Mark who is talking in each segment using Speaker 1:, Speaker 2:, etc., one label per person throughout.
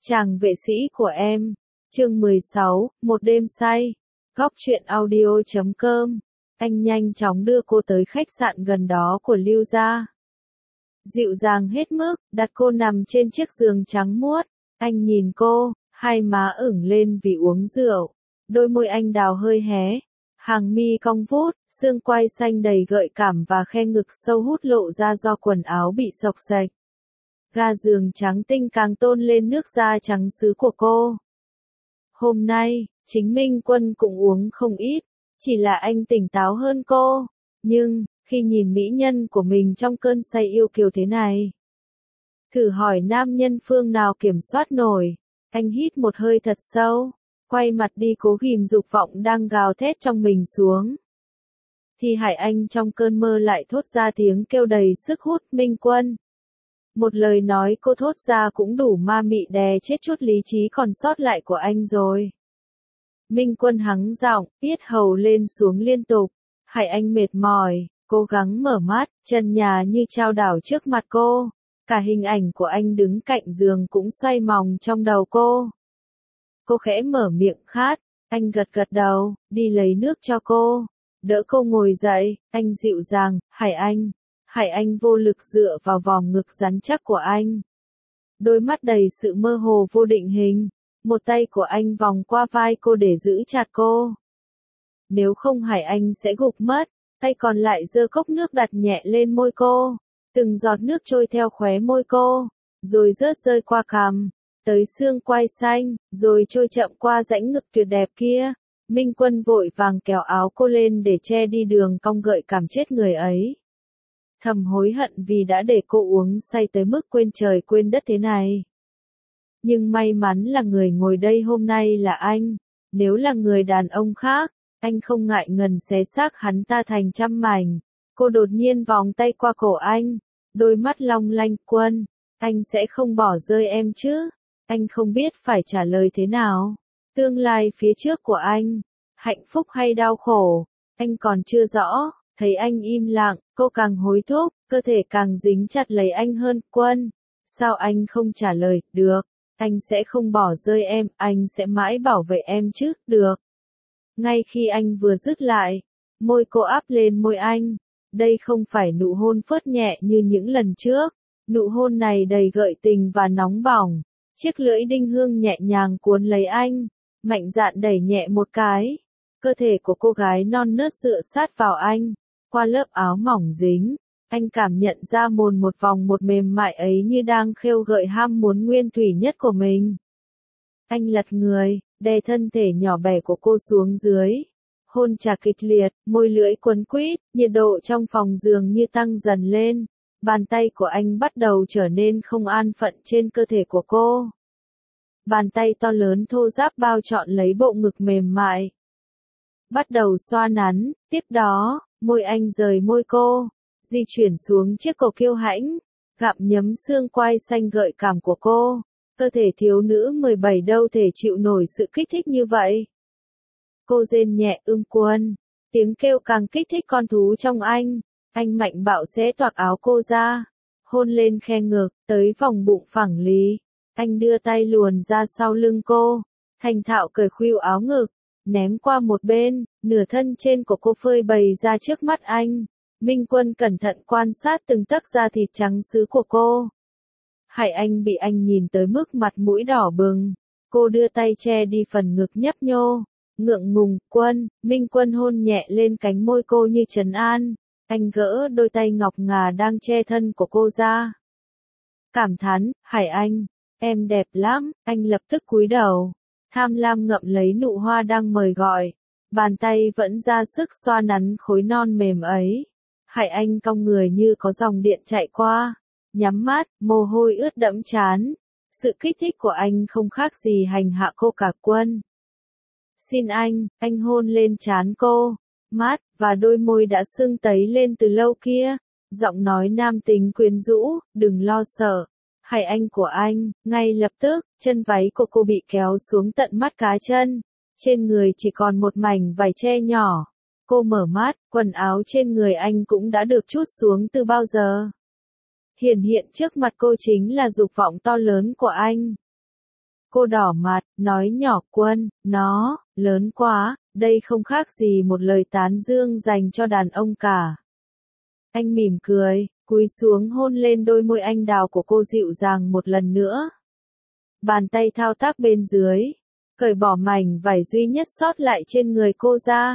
Speaker 1: Chàng vệ sĩ của em. Chương 16, một đêm say. Góc truyện audio.com. Anh nhanh chóng đưa cô tới khách sạn gần đó của Lưu gia. Dịu dàng hết mức, đặt cô nằm trên chiếc giường trắng muốt. Anh nhìn cô, hai má ửng lên vì uống rượu. Đôi môi anh đào hơi hé. Hàng mi cong vút, xương quai xanh đầy gợi cảm và khe ngực sâu hút lộ ra do quần áo bị xộc xệch. Ga giường trắng tinh càng tôn lên nước da trắng sứ của cô. Hôm nay, chính Minh Quân cũng uống không ít, chỉ là anh tỉnh táo hơn cô. Nhưng, khi nhìn mỹ nhân của mình trong cơn say yêu kiều thế này, thử hỏi nam nhân phương nào kiểm soát nổi. Anh hít một hơi thật sâu, quay mặt đi cố ghìm dục vọng đang gào thét trong mình xuống. Thì Hải Anh trong cơn mơ lại thốt ra tiếng kêu đầy sức hút, Minh Quân. Một lời nói cô thốt ra cũng đủ ma mị đè chết chút lý trí còn sót lại của anh rồi. Minh Quân hắng giọng, yết hầu lên xuống liên tục. Hải Anh mệt mỏi, cố gắng mở mắt, chân nhà như chao đảo trước mặt cô. Cả hình ảnh của anh đứng cạnh giường cũng xoay vòng trong đầu cô. Cô khẽ mở miệng khát, anh gật gật đầu, đi lấy nước cho cô. Đỡ cô ngồi dậy, anh dịu dàng, Hải Anh vô lực dựa vào vòng ngực rắn chắc của anh. Đôi mắt đầy sự mơ hồ vô định hình. Một tay của anh vòng qua vai cô để giữ chặt cô. Nếu không Hải Anh sẽ gục mất. Tay còn lại giơ cốc nước đặt nhẹ lên môi cô. Từng giọt nước trôi theo khóe môi cô, rồi rớt rơi qua cằm, tới xương quai xanh, rồi trôi chậm qua rãnh ngực tuyệt đẹp kia. Minh Quân vội vàng kéo áo cô lên để che đi đường cong gợi cảm chết người ấy. Thầm hối hận vì đã để cô uống say tới mức quên trời quên đất thế này. Nhưng may mắn là người ngồi đây hôm nay là anh. Nếu là người đàn ông khác, anh không ngại ngần xé xác hắn ta thành trăm mảnh. Cô đột nhiên vòng tay qua cổ anh, đôi mắt long lanh, Quân, anh sẽ không bỏ rơi em chứ? Anh không biết phải trả lời thế nào. Tương lai phía trước của anh, hạnh phúc hay đau khổ, anh còn chưa rõ. Thấy anh im lặng, cô càng hối thúc, cơ thể càng dính chặt lấy anh hơn, Quân. Sao anh không trả lời, được, anh sẽ không bỏ rơi em, anh sẽ mãi bảo vệ em chứ, được. Ngay khi anh vừa dứt lại, môi cô áp lên môi anh. Đây không phải nụ hôn phớt nhẹ như những lần trước. Nụ hôn này đầy gợi tình và nóng bỏng. Chiếc lưỡi đinh hương nhẹ nhàng cuốn lấy anh, mạnh dạn đẩy nhẹ một cái. Cơ thể của cô gái non nớt dựa sát vào anh. Qua lớp áo mỏng dính, anh cảm nhận ra một vòng một mềm mại ấy như đang khêu gợi ham muốn nguyên thủy nhất của mình. Anh lật người, đè thân thể nhỏ bé của cô xuống dưới. Hôn chà kịch liệt, môi lưỡi quấn quýt, nhiệt độ trong phòng giường như tăng dần lên. Bàn tay của anh bắt đầu trở nên không an phận trên cơ thể của cô. Bàn tay to lớn thô ráp bao trọn lấy bộ ngực mềm mại. Bắt đầu xoa nắn, tiếp đó, môi anh rời môi cô, di chuyển xuống chiếc cổ kiêu hãnh, gặm nhấm xương quai xanh gợi cảm của cô. Cơ thể thiếu nữ 17 đâu thể chịu nổi sự kích thích như vậy. Cô rên nhẹ, Quân. Tiếng kêu càng kích thích con thú trong anh. Anh mạnh bạo xé toạc áo cô ra. Hôn lên khe ngực, tới vòng bụng phẳng lì. Anh đưa tay luồn ra sau lưng cô. Thành thạo cởi khuỷu áo ngực. Ném qua một bên, nửa thân trên của cô phơi bày ra trước mắt anh. Minh Quân cẩn thận quan sát từng tấc da thịt trắng sứ của cô. Hải Anh bị anh nhìn tới mức mặt mũi đỏ bừng. Cô đưa tay che đi phần ngực nhấp nhô. Ngượng ngùng, Quân, Minh Quân hôn nhẹ lên cánh môi cô như trấn an. Anh gỡ đôi tay ngọc ngà đang che thân của cô ra. Cảm thán, Hải Anh, em đẹp lắm, anh lập tức cúi đầu. Tham lam ngậm lấy nụ hoa đang mời gọi. Bàn tay vẫn ra sức xoa nắn khối non mềm ấy. Hải Anh cong người như có dòng điện chạy qua. Nhắm mắt, mồ hôi ướt đẫm trán. Sự kích thích của anh không khác gì hành hạ cô cả, Quân. Xin anh hôn lên trán cô, mắt, và đôi môi đã sưng tấy lên từ lâu kia. Giọng nói nam tính quyến rũ, đừng lo sợ. Hải Anh của anh, ngay lập tức, chân váy của cô bị kéo xuống tận mắt cá chân. Trên người chỉ còn một mảnh vải che nhỏ. Cô mở mắt, quần áo trên người anh cũng đã được trút xuống từ bao giờ. Hiện trước mặt cô chính là dục vọng to lớn của anh. Cô đỏ mặt, nói nhỏ Quân, nó, lớn quá, đây không khác gì một lời tán dương dành cho đàn ông cả. Anh mỉm cười, cúi xuống hôn lên đôi môi anh đào của cô dịu dàng một lần nữa. Bàn tay thao tác bên dưới, cởi bỏ mảnh vải duy nhất sót lại trên người cô ra.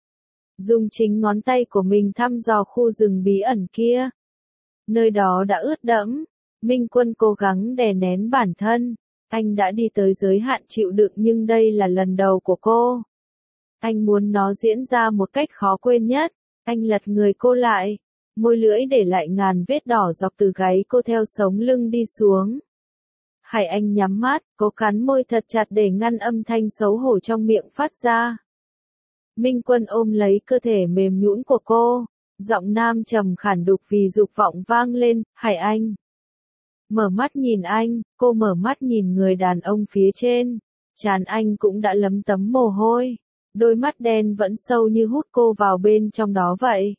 Speaker 1: Dùng chính ngón tay của mình thăm dò khu rừng bí ẩn kia. Nơi đó đã ướt đẫm, Minh Quân cố gắng đè nén bản thân. Anh đã đi tới giới hạn chịu đựng nhưng đây là lần đầu của cô. Anh muốn nó diễn ra một cách khó quên nhất. Anh lật người cô lại, môi lưỡi để lại ngàn vết đỏ dọc từ gáy cô theo sống lưng đi xuống. Hải Anh nhắm mắt, cố cắn môi thật chặt để ngăn âm thanh xấu hổ trong miệng phát ra. Minh Quân ôm lấy cơ thể mềm nhũn của cô, giọng nam trầm khản đục vì dục vọng vang lên, Hải Anh. Mở mắt nhìn anh, cô mở mắt nhìn người đàn ông phía trên, trán anh cũng đã lấm tấm mồ hôi, đôi mắt đen vẫn sâu như hút cô vào bên trong đó vậy.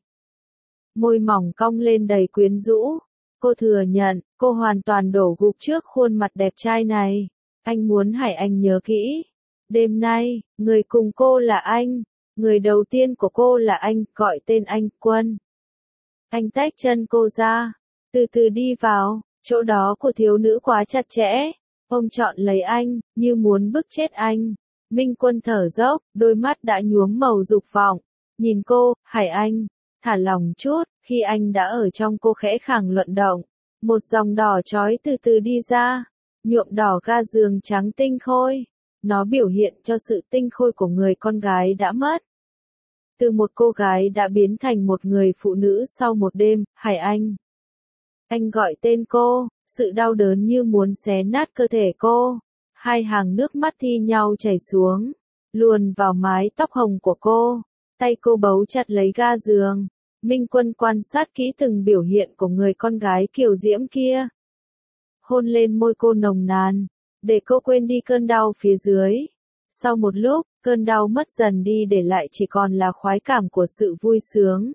Speaker 1: Môi mỏng cong lên đầy quyến rũ, cô thừa nhận, cô hoàn toàn đổ gục trước khuôn mặt đẹp trai này. Anh muốn Hải Anh nhớ kỹ. Đêm nay, người cùng cô là anh, người đầu tiên của cô là anh, gọi tên anh, Quân. Anh tách chân cô ra, từ từ đi vào, chỗ đó của thiếu nữ quá chặt chẽ, ôm trọn lấy anh, như muốn bức chết anh. Minh Quân thở dốc, đôi mắt đã nhuốm màu dục vọng, nhìn cô, Hải Anh, thả lòng chút, khi anh đã ở trong cô khẽ khàng luận động. Một dòng đỏ chói từ từ đi ra, nhuộm đỏ ga giường trắng tinh khôi. Nó biểu hiện cho sự tinh khôi của người con gái đã mất. Từ một cô gái đã biến thành một người phụ nữ sau một đêm, Hải Anh. Anh gọi tên cô, sự đau đớn như muốn xé nát cơ thể cô. Hai hàng nước mắt thi nhau chảy xuống, luồn vào mái tóc hồng của cô. Tay cô bấu chặt lấy ga giường. Minh Quân quan sát kỹ từng biểu hiện của người con gái kiều diễm kia. Hôn lên môi cô nồng nàn, để cô quên đi cơn đau phía dưới. Sau một lúc, cơn đau mất dần đi để lại chỉ còn là khoái cảm của sự vui sướng.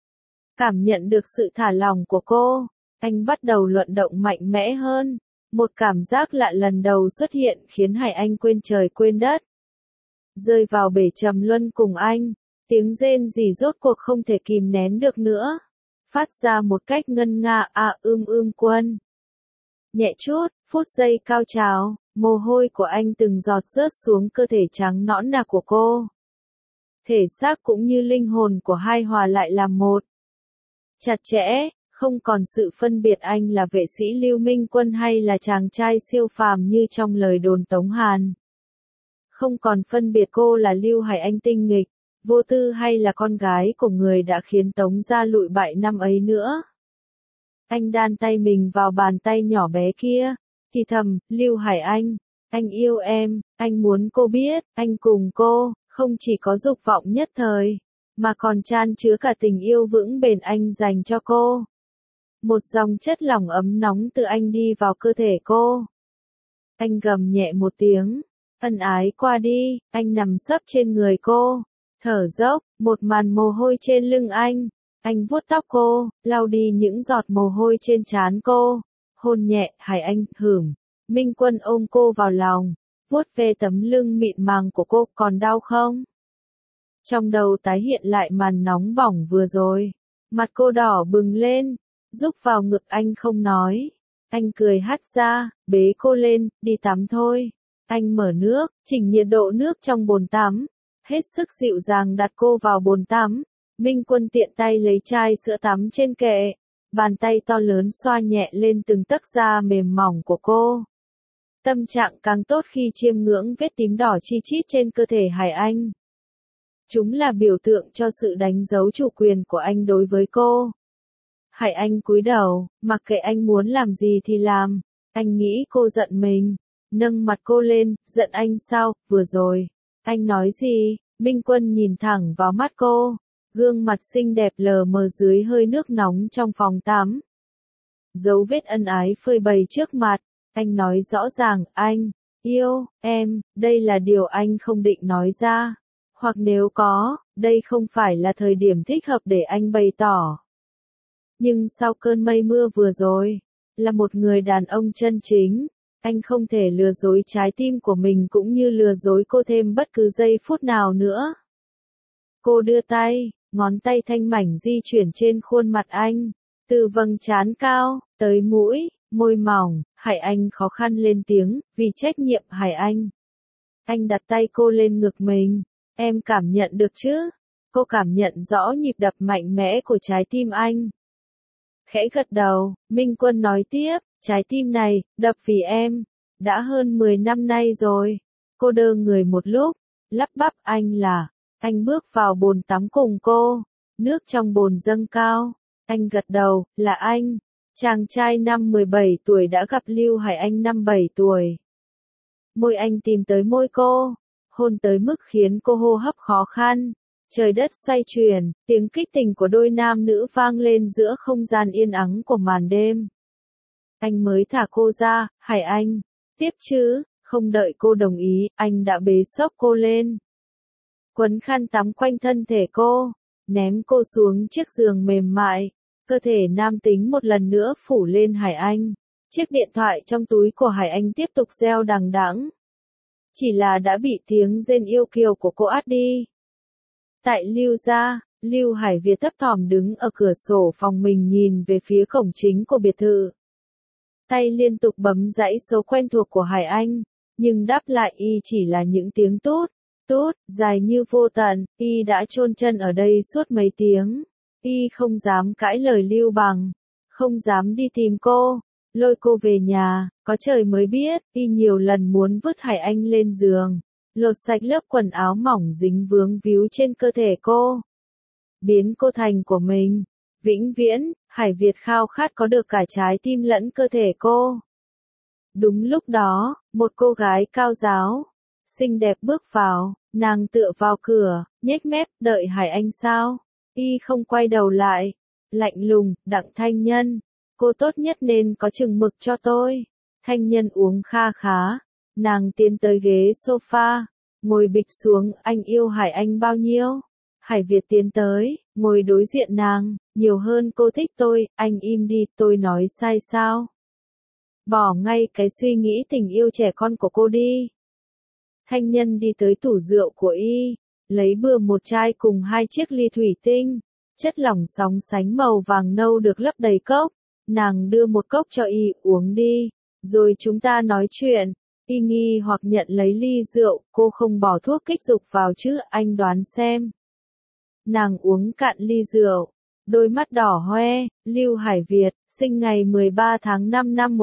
Speaker 1: Cảm nhận được sự thả lỏng của cô, anh bắt đầu luận động mạnh mẽ hơn. Một cảm giác lạ lần đầu xuất hiện khiến Hải Anh quên trời quên đất. Rơi vào bể trầm luân cùng anh, tiếng rên rỉ rốt cuộc không thể kìm nén được nữa. Phát ra một cách ngân nga Quân. Nhẹ chút, phút giây cao trào, mồ hôi của anh từng giọt rớt xuống cơ thể trắng nõn nà của cô. Thể xác cũng như linh hồn của hai hòa lại làm một. Chặt chẽ, không còn sự phân biệt anh là vệ sĩ Lưu Minh Quân hay là chàng trai siêu phàm như trong lời đồn Tống Hàn. Không còn phân biệt cô là Lưu Hải Anh tinh nghịch, vô tư hay là con gái của người đã khiến Tống gia lụi bại năm ấy nữa. Anh đan tay mình vào bàn tay nhỏ bé kia, thì thầm, Lưu Hải anh yêu em, anh muốn cô biết, anh cùng cô, không chỉ có dục vọng nhất thời, mà còn chan chứa cả tình yêu vững bền anh dành cho cô. Một dòng chất lỏng ấm nóng từ anh đi vào cơ thể cô. Anh gầm nhẹ một tiếng, ân ái qua đi, anh nằm sấp trên người cô, thở dốc, một màn mồ hôi trên lưng anh. Anh vuốt tóc cô, lau đi những giọt mồ hôi trên trán cô, hôn nhẹ, Hải Anh, hửm. Minh Quân ôm cô vào lòng, vuốt ve tấm lưng mịn màng của cô, còn đau không? Trong đầu tái hiện lại màn nóng bỏng vừa rồi, mặt cô đỏ bừng lên, rúc vào ngực anh không nói. Anh cười hắt ra, bế cô lên, đi tắm thôi. Anh mở nước, chỉnh nhiệt độ nước trong bồn tắm, hết sức dịu dàng đặt cô vào bồn tắm. Minh Quân tiện tay lấy chai sữa tắm trên kệ, bàn tay to lớn xoa nhẹ lên từng tấc da mềm mỏng của cô. Tâm trạng càng tốt khi chiêm ngưỡng vết tím đỏ chi chít trên cơ thể Hải Anh. Chúng là biểu tượng cho sự đánh dấu chủ quyền của anh đối với cô. Hải Anh cúi đầu, mặc kệ anh muốn làm gì thì làm. Anh nghĩ cô giận mình, nâng mặt cô lên, giận anh sao, vừa rồi. Anh nói gì? Minh Quân nhìn thẳng vào mắt cô. Gương mặt xinh đẹp lờ mờ dưới hơi nước nóng trong phòng tắm. Dấu vết ân ái phơi bày trước mặt, anh nói rõ ràng, anh yêu em, đây là điều anh không định nói ra. Hoặc nếu có, đây không phải là thời điểm thích hợp để anh bày tỏ. Nhưng sau cơn mây mưa vừa rồi, là một người đàn ông chân chính, Anh không thể lừa dối trái tim của mình cũng như lừa dối cô thêm bất cứ giây phút nào nữa. Cô đưa tay, ngón tay thanh mảnh di chuyển trên khuôn mặt anh, từ vầng trán cao, tới mũi, môi mỏng, Hải Anh khó khăn lên tiếng, vì trách nhiệm Hải Anh. Anh đặt tay cô lên ngực mình, em cảm nhận được chứ? Cô cảm nhận rõ nhịp đập mạnh mẽ của trái tim anh. Khẽ gật đầu, Minh Quân nói tiếp, trái tim này, đập vì em, đã hơn 10 năm nay rồi. Cô đơ người một lúc, lắp bắp anh bước vào bồn tắm cùng cô, nước trong bồn dâng cao, anh gật đầu, là anh, chàng trai năm 17 tuổi đã gặp Lưu Hải Anh năm 7 tuổi. Môi anh tìm tới môi cô, hôn tới mức khiến cô hô hấp khó khăn. Trời đất xoay chuyển, tiếng kích tình của đôi nam nữ vang lên giữa không gian yên ắng của màn đêm. Anh mới thả cô ra, Hải Anh, tiếp chứ, không đợi cô đồng ý, anh đã bế xốc cô lên. Quấn khăn tắm quanh thân thể cô, ném cô xuống chiếc giường mềm mại, cơ thể nam tính một lần nữa phủ lên Hải Anh. Chiếc điện thoại trong túi của Hải Anh tiếp tục reo đằng đẵng. Chỉ là đã bị tiếng rên yêu kiều của cô át đi. Tại Lưu gia, Lưu Hải Việt thấp thỏm đứng ở cửa sổ phòng mình nhìn về phía cổng chính của biệt thự. Tay liên tục bấm dãy số quen thuộc của Hải Anh, nhưng đáp lại y chỉ là những tiếng tút, tút, dài như vô tận, y đã chôn chân ở đây suốt mấy tiếng. Y không dám cãi lời Lưu Bằng, không dám đi tìm cô, lôi cô về nhà, có trời mới biết, y nhiều lần muốn vứt Hải Anh lên giường, lột sạch lớp quần áo mỏng dính vướng víu trên cơ thể cô. Biến cô thành của mình, vĩnh viễn, Hải Việt khao khát có được cả trái tim lẫn cơ thể cô. Đúng lúc đó, một cô gái cao ráo, xinh đẹp bước vào, nàng tựa vào cửa, nhếch mép, đợi Hải Anh sao? Y không quay đầu lại, lạnh lùng, Đặng Thanh Nhân, cô tốt nhất nên có chừng mực cho tôi. Thanh Nhân uống kha khá, nàng tiến tới ghế sofa, ngồi bịch xuống, anh yêu Hải Anh bao nhiêu? Hải Việt tiến tới, ngồi đối diện nàng, nhiều hơn cô thích tôi, anh im đi, tôi nói sai sao? Bỏ ngay cái suy nghĩ tình yêu trẻ con của cô đi. Thanh Nhân đi tới tủ rượu của y, lấy bừa một chai cùng 2 chiếc ly thủy tinh, chất lỏng sóng sánh màu vàng nâu được lấp đầy cốc, nàng đưa một cốc cho y, uống đi, rồi chúng ta nói chuyện. Y nghi hoặc nhận lấy ly rượu, cô không bỏ thuốc kích dục vào chứ, anh đoán xem. Nàng uống cạn ly rượu, đôi mắt đỏ hoe, Lưu Hải Việt, sinh ngày 13 tháng 5 năm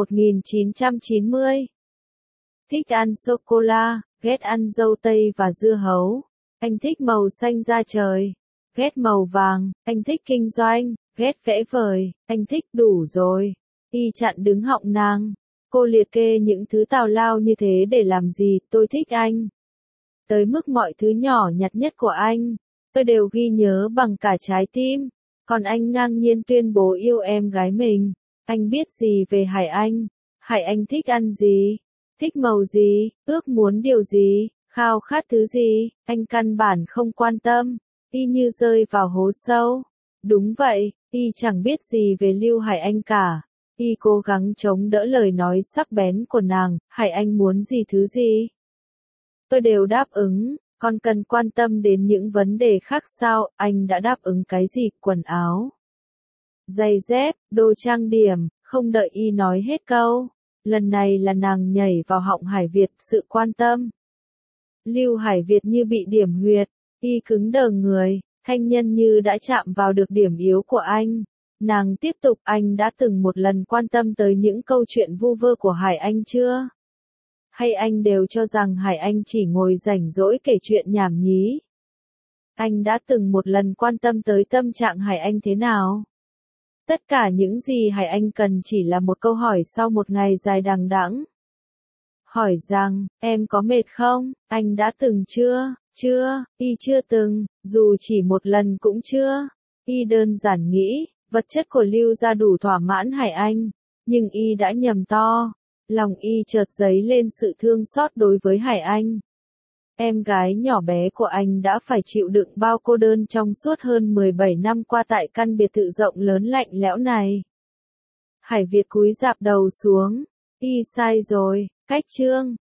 Speaker 1: 1990. Thích ăn sô-cô-la, ghét ăn dâu tây và dưa hấu. Anh thích màu xanh da trời, ghét màu vàng, anh thích kinh doanh, ghét vẽ vời, anh thích đủ rồi. Y chặn đứng họng nàng. Cô liệt kê những thứ tào lao như thế để làm gì, tôi thích anh. Tới mức mọi thứ nhỏ nhặt nhất của anh, tôi đều ghi nhớ bằng cả trái tim. Còn anh ngang nhiên tuyên bố yêu em gái mình. Anh biết gì về Hải Anh? Hải Anh thích ăn gì? Thích màu gì? Ước muốn điều gì? Khao khát thứ gì? Anh căn bản không quan tâm. Y như rơi vào hố sâu. Đúng vậy, y chẳng biết gì về Lưu Hải Anh cả. Y cố gắng chống đỡ lời nói sắc bén của nàng, Hải Anh muốn gì thứ gì? Tôi đều đáp ứng, còn cần quan tâm đến những vấn đề khác sao, anh đã đáp ứng cái gì, quần áo, giày dép, đồ trang điểm, không đợi y nói hết câu. Lần này là nàng nhảy vào họng Hải Việt, sự quan tâm. Lưu Hải Việt như bị điểm huyệt, y cứng đờ người, Thanh Nhân như đã chạm vào được điểm yếu của anh. Nàng tiếp tục, anh đã từng một lần quan tâm tới những câu chuyện vu vơ của Hải Anh chưa? Hay anh đều cho rằng Hải Anh chỉ ngồi rảnh rỗi kể chuyện nhảm nhí? Anh đã từng một lần quan tâm tới tâm trạng Hải Anh thế nào? Tất cả những gì Hải Anh cần chỉ là một câu hỏi sau một ngày dài đằng đẵng. Hỏi rằng, em có mệt không? Anh đã từng chưa? Chưa, y chưa từng, dù chỉ một lần cũng chưa. Y đơn giản nghĩ, vật chất của Lưu gia đủ thỏa mãn Hải Anh, nhưng y đã nhầm to. Lòng y chợt dấy lên sự thương xót đối với Hải Anh. Em gái nhỏ bé của anh đã phải chịu đựng bao cô đơn trong suốt hơn 17 năm qua tại căn biệt thự rộng lớn lạnh lẽo này. Hải Việt cúi rạp đầu xuống, Y sai rồi, cách chương.